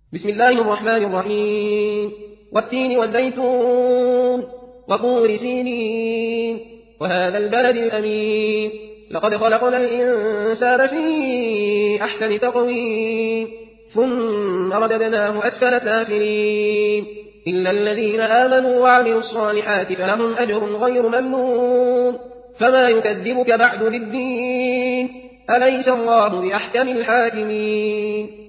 بسم الله الرحمن الرحيم والتين والزيتون وطور سينين وهذا البلد الأمين لقد خلقنا الإنسان في أحسن تقويم ثم رددناه أسفل سافلين إلا الذين آمنوا وعملوا الصالحات فلهم أجر غير ممنون فما يكذبك بعد بالدين أليس الله بأحكم الحاكمين